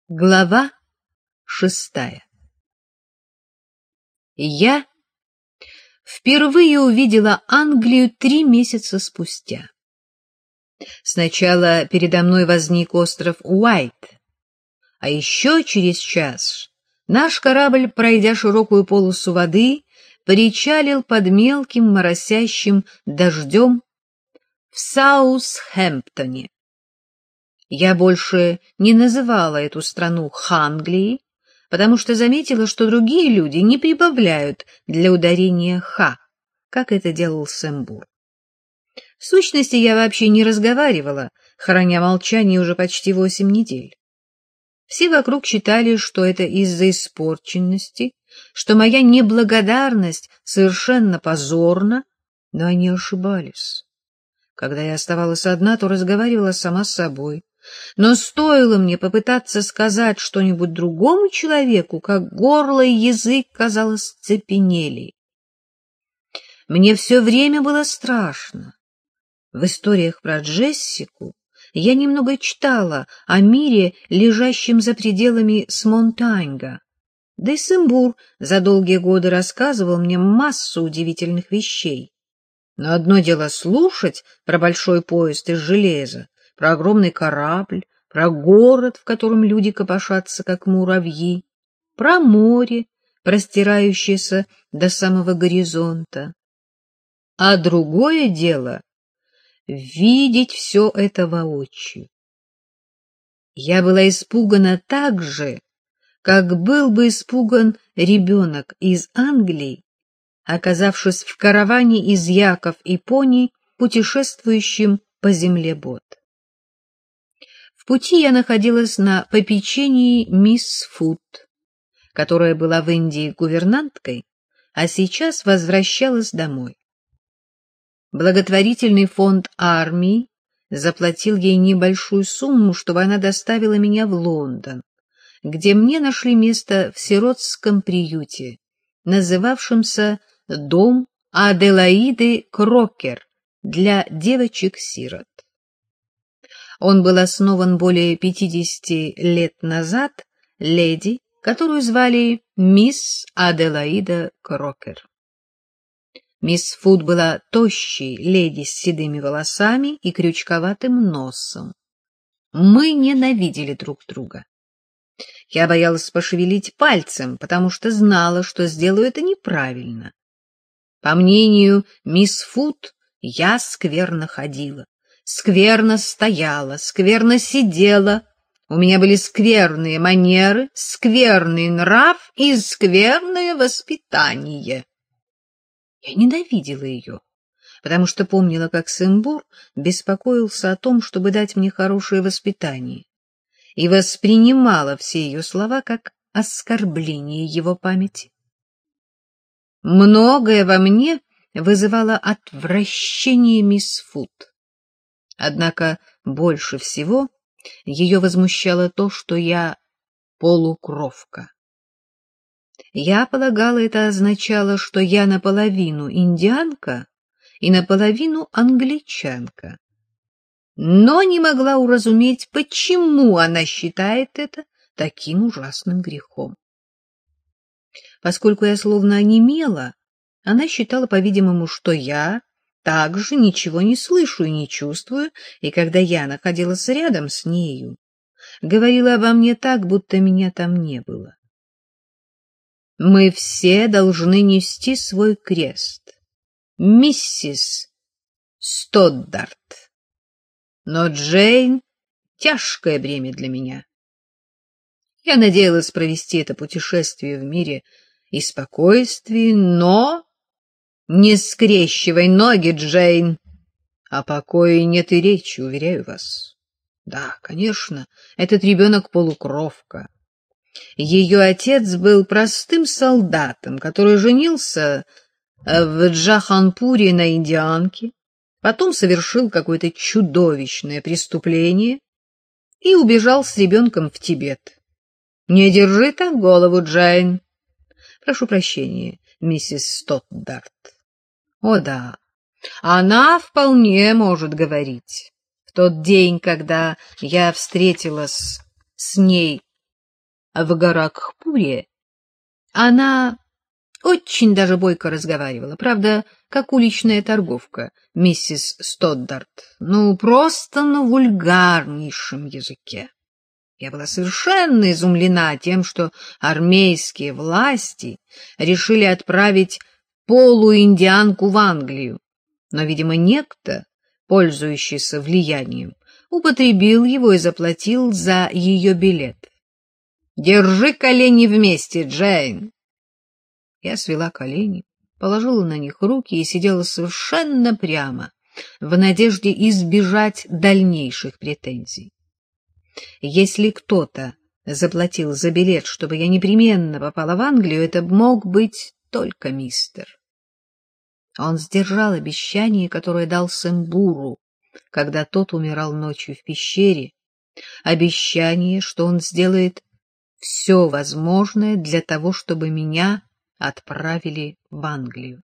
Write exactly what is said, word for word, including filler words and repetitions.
Глава шестая. Я впервые увидела Англию три месяца спустя. Сначала передо мной возник остров Уайт, а еще через час наш корабль, пройдя широкую полосу воды, причалил под мелким моросящим дождем в Саутгемптоне. Я больше не называла эту страну Ханглией, потому что заметила, что другие люди не прибавляют для ударения «х», как это делал Сэмбур. В сущности, я вообще не разговаривала, храня молчание уже почти восемь недель. Все вокруг считали, что это из-за испорченности, что моя неблагодарность совершенно позорна, но они ошибались. Когда я оставалась одна, то разговаривала сама с собой. Но стоило мне попытаться сказать что-нибудь другому человеку, как горло и язык, казалось, цепенели. Мне все время было страшно. В историях про Джессику я немного читала о мире, лежащем за пределами Смонтаньга. Да и Сэмбур за долгие годы рассказывал мне массу удивительных вещей. Но одно дело слушать про большой поезд из железа, про огромный корабль, про город, в котором люди копошатся, как муравьи, про море, простирающееся до самого горизонта. А другое дело — видеть все это воочию. Я была испугана так же, как был бы испуган ребенок из Англии, оказавшись в караване из яков и пони, путешествующим по земле бот. В пути я находилась на попечении мисс Фуд, которая была в Индии гувернанткой, а сейчас возвращалась домой. Благотворительный фонд армии заплатил ей небольшую сумму, чтобы она доставила меня в Лондон, где мне нашли место в сиротском приюте, называвшемся «Дом Аделаиды Крокер» для девочек-сирот. Он был основан более пятидесяти лет назад леди, которую звали мисс Аделаида Крокер. Мисс Фуд была тощей леди с седыми волосами и крючковатым носом. Мы ненавидели друг друга. Я боялась пошевелить пальцем, потому что знала, что сделаю это неправильно. По мнению мисс Фуд, я скверно ходила, скверно стояла, скверно сидела. У меня были скверные манеры, скверный нрав и скверное воспитание. Я ненавидела ее, потому что помнила, как Сэмбур беспокоился о том, чтобы дать мне хорошее воспитание, и воспринимала все ее слова как оскорбление его памяти. Многое во мне вызывало отвращение мисс Фуд. Однако больше всего ее возмущало то, что я полукровка. Я полагала, это означало, что я наполовину индианка и наполовину англичанка, но не могла уразуметь, почему она считает это таким ужасным грехом. Поскольку я словно онемела, она считала, по-видимому, что я также ничего не слышу и не чувствую, и когда я находилась рядом с нею, говорила обо мне так, будто меня там не было. Мы все должны нести свой крест, миссис Стоддарт. Но Джейн — тяжкое бремя для меня. Я надеялась провести это путешествие в мире и спокойствии, но... Не скрещивай ноги, Джейн. О покое нет и речи, уверяю вас. Да, конечно, этот ребенок полукровка. Ее отец был простым солдатом, который женился в Джаханпуре на индианке, потом совершил какое-то чудовищное преступление и убежал с ребенком в Тибет. Не держи так голову, Джейн. Прошу прощения, миссис Стоддарт. О да, она вполне может говорить. В тот день, когда я встретилась с ней в Горакхпуре, она очень даже бойко разговаривала, правда, как уличная торговка, миссис Стоддарт, ну, просто на вульгарнейшем языке. Я была совершенно изумлена тем, что армейские власти решили отправить полуиндианку в Англию, но, видимо, некто, пользующийся влиянием, употребил его и заплатил за ее билет. «Держи колени вместе, Джейн!» Я свела колени, положила на них руки и сидела совершенно прямо, в надежде избежать дальнейших претензий. Если кто-то заплатил за билет, чтобы я непременно попала в Англию, это мог быть только мистер. Он сдержал обещание, которое дал Сэмбуру, когда тот умирал ночью в пещере, обещание, что он сделает все возможное для того, чтобы меня отправили в Англию.